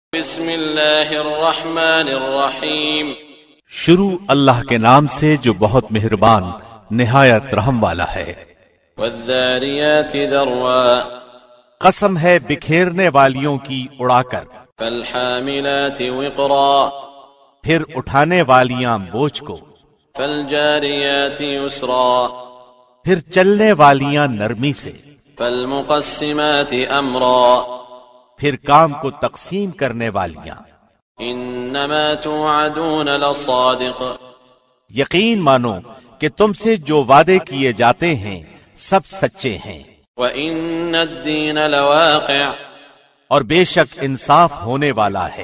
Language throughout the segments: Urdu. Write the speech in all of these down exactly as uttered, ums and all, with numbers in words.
بسم اللہ الرحمن الرحیم۔ شروع اللہ کے نام سے جو بہت مہربان نہایت رحم والا ہے۔ والذاریات ذروا، قسم ہے بکھیرنے والیوں کی اڑا کر۔ فالحاملات وقرا، پھر اٹھانے والیاں بوجھ کو۔ فالجاریات یسرا، پھر چلنے والیاں نرمی سے۔ فالمقسمات امرا، پھر کام کو تقسیم کرنے والیاں۔ انما توعدون لصادق، یقین مانو کہ تم سے جو وعدے کیے جاتے ہیں سب سچے ہیں۔ وان الدین لواقع، اور بے شک انصاف ہونے والا ہے۔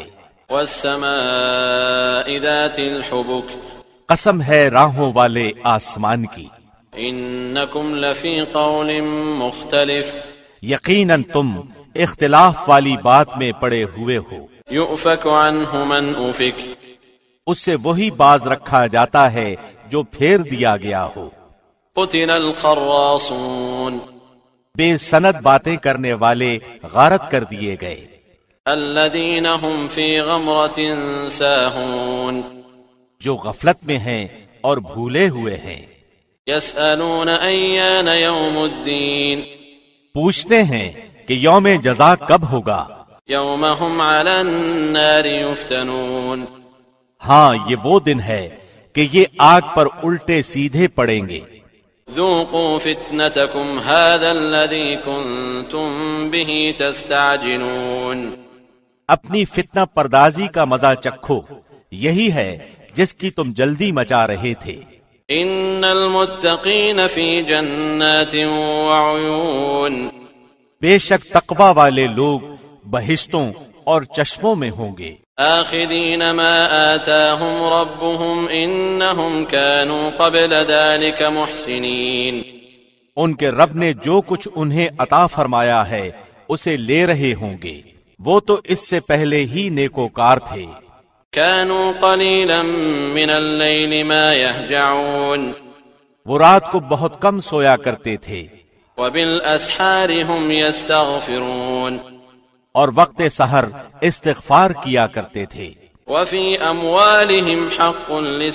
والسماء ذات الحبک، قسم ہے راہوں والے آسمان کی۔ انکم لفی قول مختلف، یقیناً تم اختلاف والی بات میں پڑے ہوئے ہو۔ یؤفک عنہ من افک، اس سے وہی باز رکھا جاتا ہے جو پھیر دیا گیا ہو۔ قتل الخراصون، بے سند باتیں کرنے والے غارت کر دیے گئے۔ الذین هم فی غمرۃ ساہون، جو غفلت میں ہیں اور بھولے ہوئے ہیں۔ یسألون ایان یوم الدین، پوچھتے ہیں کہ یوم جزا کب ہوگا۔ یوم هم علی النار یفتنون، ہاں یہ وہ دن ہے کہ یہ آگ پر الٹے سیدھے پڑیں گے۔ ذوقوا فتنتکم هذا الذی کنتم به تستعجلون، اپنی فتنہ پردازی کا مزہ چکھو، یہی ہے جس کی تم جلدی مچا رہے تھے۔ ان المتقین فی جنات وعیون، بے شک تقوی والے لوگ بہشتوں اور چشموں میں ہوں گے۔ آخذین ما آتاہم ربهم انہم كانوا قبل ذلك محسنین، ان کے رب نے جو کچھ انہیں عطا فرمایا ہے اسے لے رہے ہوں گے، وہ تو اس سے پہلے ہی نیکوکار تھے۔ كانوا قلیلا من اللیل ما یہجعون، وہ رات کو بہت کم سویا کرتے تھے۔ وبالاسحار هم یستغفرون، اور وقت سحر استغفار کیا کرتے تھے۔ وفی اموالهم حق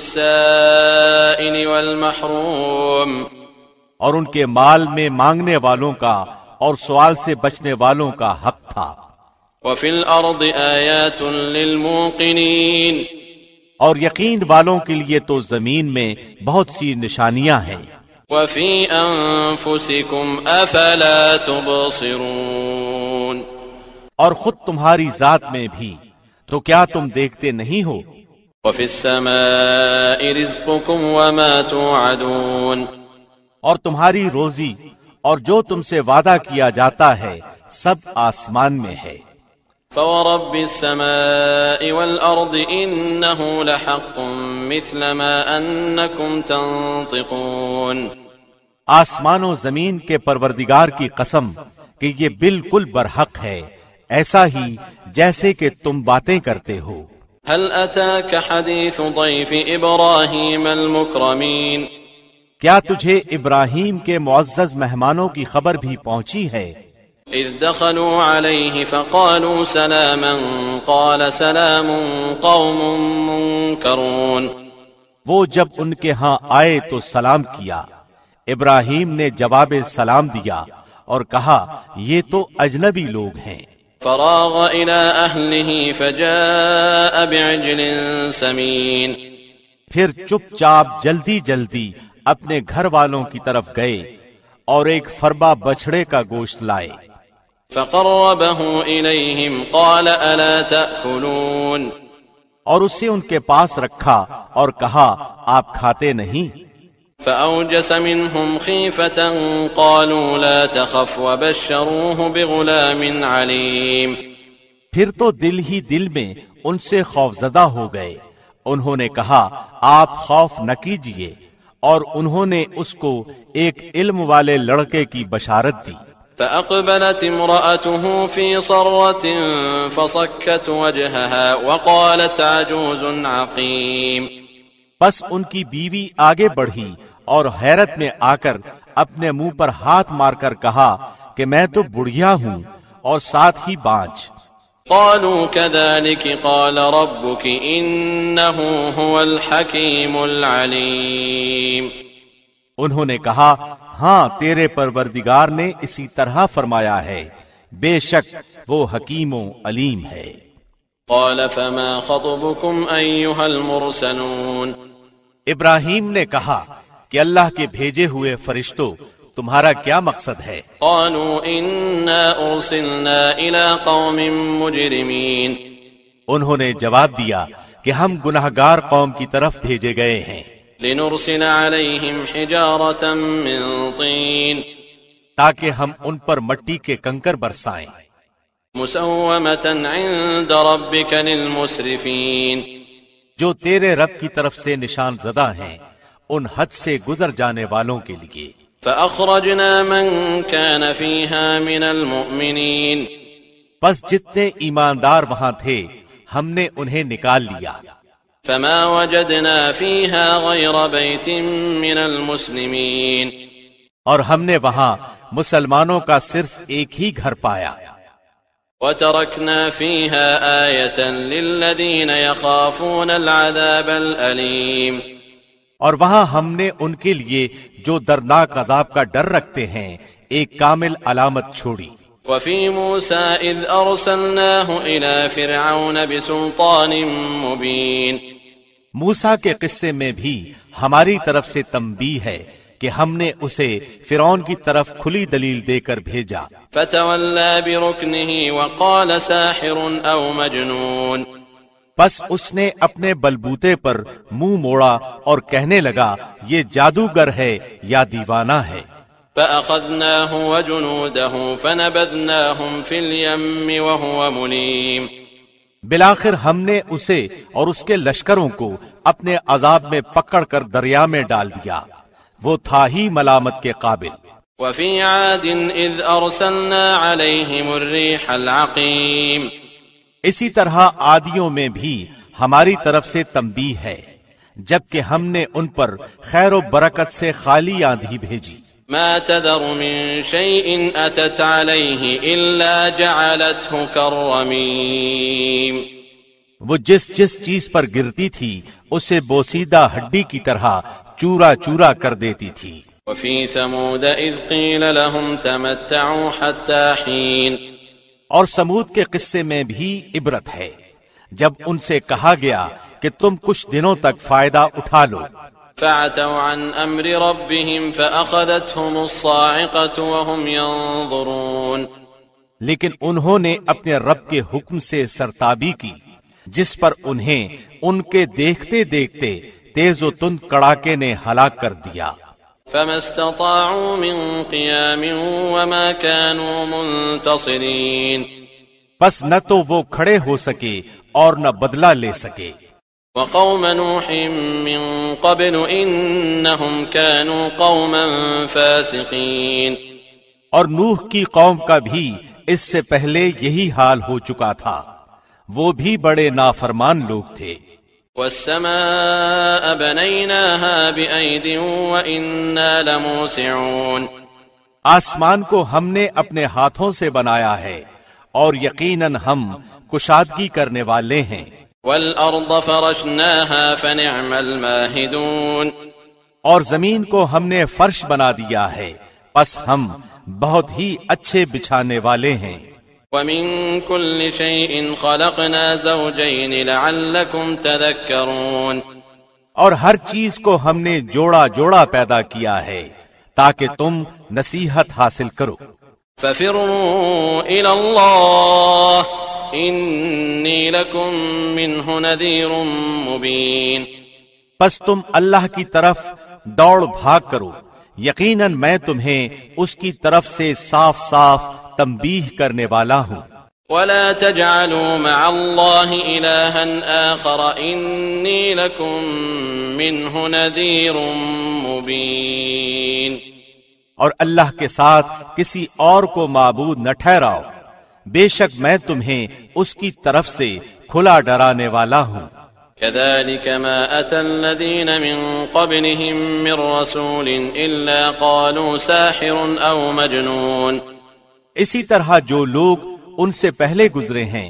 للسائل والمحروم، اور ان کے مال میں مانگنے والوں کا اور سوال سے بچنے والوں کا حق تھا۔ وفی الارض آیات للموقنین، اور یقین والوں کے لیے تو زمین میں بہت سی نشانیاں ہیں۔ وفی انفسکم افلا تبصرون، اور خود تمہاری ذات میں بھی تو کیا تم دیکھتے نہیں ہو۔ وفی السماء رزقکم وما توعدون، اور تمہاری روزی اور جو تم سے وعدہ کیا جاتا ہے سب آسمان میں ہے۔ فورب السماء والارض انه لحق مثل ما انکم تنطقون، آسمان و زمین کے پروردگار کی قسم کہ یہ بالکل برحق ہے، ایسا ہی جیسے کہ تم باتیں کرتے ہو۔ هل اتاك حدیث ضیف ابراہیم المکرمین، کیا تجھے ابراہیم کے معزز مہمانوں کی خبر بھی پہنچی ہے؟ اذ دخلوا علیہ فقالوا سلاما قال سلام قوم منکرون، وہ جب ان کے ہاں آئے تو سلام کیا، ابراہیم نے جواب سلام دیا اور کہا یہ تو اجنبی لوگ ہیں۔ فراغ الى اہلہ فجاء بعجل سمین، پھر چپ چاپ جلدی جلدی اپنے گھر والوں کی طرف گئے اور ایک فربا بچھڑے کا گوشت لائے۔ فقربه الیہم قال الا تأکلون، اور اسے ان کے پاس رکھا اور کہا آپ کھاتے نہیں؟ فأوجس منهم خیفة قالوا لا تخف وبشروه بغلام علیم، پھر تو دل ہی دل میں ان سے خوفزدہ ہو گئے، انہوں نے کہا آپ خوف نہ کیجئے، اور انہوں نے اس کو ایک علم والے لڑکے کی بشارت دی۔ فأقبلت امرأته في صرة فصكت وجهها وقالت عجوز عقيم، پس ان کی بیوی آگے بڑھی اور حیرت میں آ کر اپنے منہ پر ہاتھ مار کر کہا کہ میں تو بڑھیا ہوں اور ساتھ ہی بانج۔ قالوا كذلك قال ربك إنه هو الحكيم العليم. انہوں نے کہا ہاں تیرے پروردگار نے اسی طرح فرمایا ہے، بے شک وہ حکیم و علیم ہے. قال فما خطبكم أيها المرسلون. ابراہیم نے کہا کہ اللہ کے بھیجے ہوئے فرشتوں تمہارا کیا مقصد ہے؟ قالوا إنا أرسلنا إلى قوم مجرمين. انہوں نے جواب دیا کہ ہم گناہگار قوم کی طرف بھیجے گئے ہیں. لنرسل عليهم حجارة من طين. تاکہ ہم ان پر مٹی کے کنکر برسائیں. مسومة عند ربك للمسرفين. جو تیرے رب کی طرف سے نشان زدہ ہیں ان حد سے گزر جانے والوں کے لیے. فأخرجنا من كان فيها من المؤمنين. پس جتنے ایماندار وہاں تھے ہم نے انہیں نکال لیا. فما وجدنا فيها غير بيت من المسلمين. اور ہم نے وہاں مسلمانوں کا صرف ایک ہی گھر پایا. وتركنا فيها آية للذين يخافون العذاب الأليم. اور وہاں ہم نے ان کے لیے جو دردناک عذاب کا ڈر رکھتے ہیں ایک کامل علامت چھوڑی. وفي موسى إذ أرسلناه إلى فرعون بسلطان مبين. موسیٰ کے قصے میں بھی ہماری طرف سے تنبیہ ہے کہ ہم نے اسے فرعون کی طرف کھلی دلیل دے کر بھیجا. فتولى بركنه وقال ساحر أو مجنون. بس اس نے اپنے بلبوتے پر منہ موڑا اور کہنے لگا یہ جادوگر ہے یا دیوانہ ہے. فأخذناه وجنوده فنبذناهم في اليم وهو مليم. بالآخر ہم نے اسے اور اس کے لشکروں کو اپنے عذاب میں پکڑ کر دریا میں ڈال دیا، وہ تھا ہی ملامت کے قابل. وفي عاد إذ أرسلنا عليهم الريح العقيم. اسی طرح عادیوں میں بھی ہماری طرف سے تنبیہ ہے جبکہ ہم نے ان پر خیر و برکت سے خالی آندھی بھیجی. ما تذر من شيء أتت عليه إلا جعلته كالرميم. وہ جس جس چیز پر گرتی تھی اسے بوسیدہ ہڈی کی طرح چورا چورا کر دیتی تھی. وفي ثمود إذ قيل لهم تمتعوا حتى حين. اور سمود کے قصے میں بھی عبرت ہے جب ان سے کہا گیا کہ تم کچھ دنوں تک فائدہ اٹھا لو. فعتوا عن امر ربهم فاخذتهم الصاعقة وهم ينظرون. لیکن انہوں نے اپنے رب کے حکم سے سرتابی کی جس پر انہیں ان کے دیکھتے دیکھتے تیز و تند کڑاکے نے ہلاک کر دیا. فما استطاعوا من قيام وما كانوا منتصرين. پس نہ تو وہ کھڑے ہو سکے اور نہ بدلہ لے سکے. وقوم نوح من قبل انهم كانوا قوما فاسقين. اور نوح کی قوم کا بھی اس سے پہلے یہی حال ہو چکا تھا، وہ بھی بڑے نافرمان لوگ تھے. والسماء بنيناها بأيد وإنا لموسعون. آسمان کو ہم نے اپنے ہاتھوں سے بنایا ہے اور یقیناً ہم کشادگی کرنے والے ہیں. والأرض فرشناها فنعم الماهدون. اور زمین کو ہم نے فرش بنا دیا ہے پس ہم بہت ہی اچھے بچھانے والے ہیں. ومن كل شيء خلقنا زوجين لعلكم تذكرون. اور ہر چیز کو ہم نے جوڑا جوڑا پیدا کیا ہے تاکہ تم نصیحت حاصل کرو. ففروا إلى الله إني لكم منه نذير مبين. پس تم اللہ کی طرف دوڑ بھاگ کرو، یقیناً میں تمہیں اس کی طرف سے صاف صاف تنبیہ کرنے والا ہوں. ولا تجعلوا مع الله إلها آخر إني لكم منه نذير مبين. اور اللہ کے ساتھ کسی اور کو معبود نہ ٹھہراؤ، بے شک میں تمہیں اس کی طرف سے کھلا ڈرانے والا ہوں. كذلك ما أتى الذين من قبلهم من رسول إلا قالوا ساحر أو مجنون. اسی طرح جو لوگ ان سے پہلے گزرے ہیں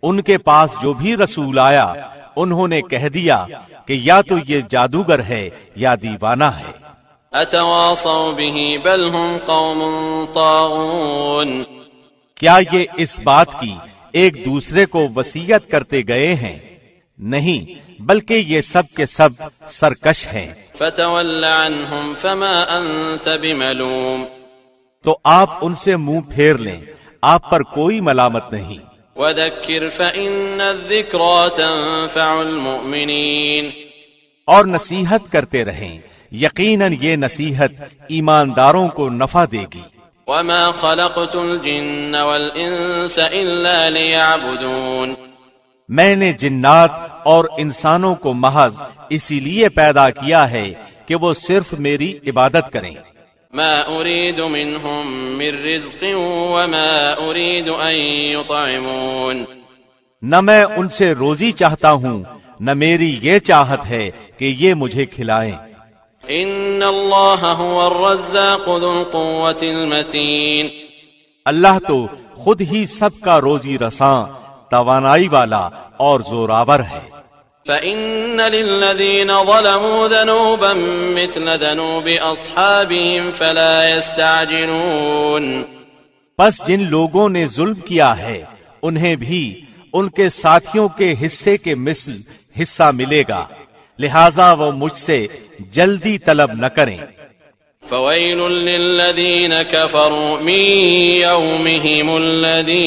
ان کے پاس جو بھی رسول آیا انہوں نے کہہ دیا کہ یا تو یہ جادوگر ہے یا دیوانہ ہے۔ اتواصوا به بل هم قوم طاغون، کیا یہ اس بات کی ایک دوسرے کو وصیت کرتے گئے ہیں؟ نہیں، بلکہ یہ سب کے سب سرکش ہیں۔ فتول عنهم فما انت بملوم، تو آپ ان سے منہ پھیر لیں، آپ پر کوئی ملامت نہیں۔ وذکر فإن الذکرى تنفع المؤمنین، اور نصیحت کرتے رہیں، یقیناً یہ نصیحت ایمانداروں کو نفع دے گی۔ وما خلقت الجن والانس الا ليعبدون، میں نے جنات اور انسانوں کو محض اسی لیے پیدا کیا ہے کہ وہ صرف میری عبادت کریں۔ ما اريد منهم من رزق وما اريد ان يطعمون، نہ میں ان سے روزی چاہتا ہوں نہ میری یہ چاہت ہے کہ یہ مجھے کھلائیں۔ ان اللہ هو الرزاق ذو القوة المتین، اللہ تو خود ہی سب کا روزی رساں، توانائی والا اور زوراور ہے۔ فإن للذین ظلموا ذنوبا مثل ذنوب اصحابهم فلا يستعجلون، پس جن لوگوں نے ظلم کیا ہے انہیں بھی ان کے ساتھیوں کے حصے کے مثل حصہ ملے گا، لہذا وہ مجھ سے جلدی طلب نہ کریں۔ فویل للذین کفروا من یومہم الذی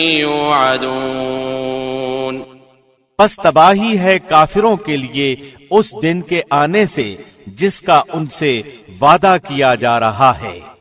یوعدون، پس تباہی ہے کافروں کے لیے اس دن کے آنے سے جس کا ان سے وعدہ کیا جا رہا ہے۔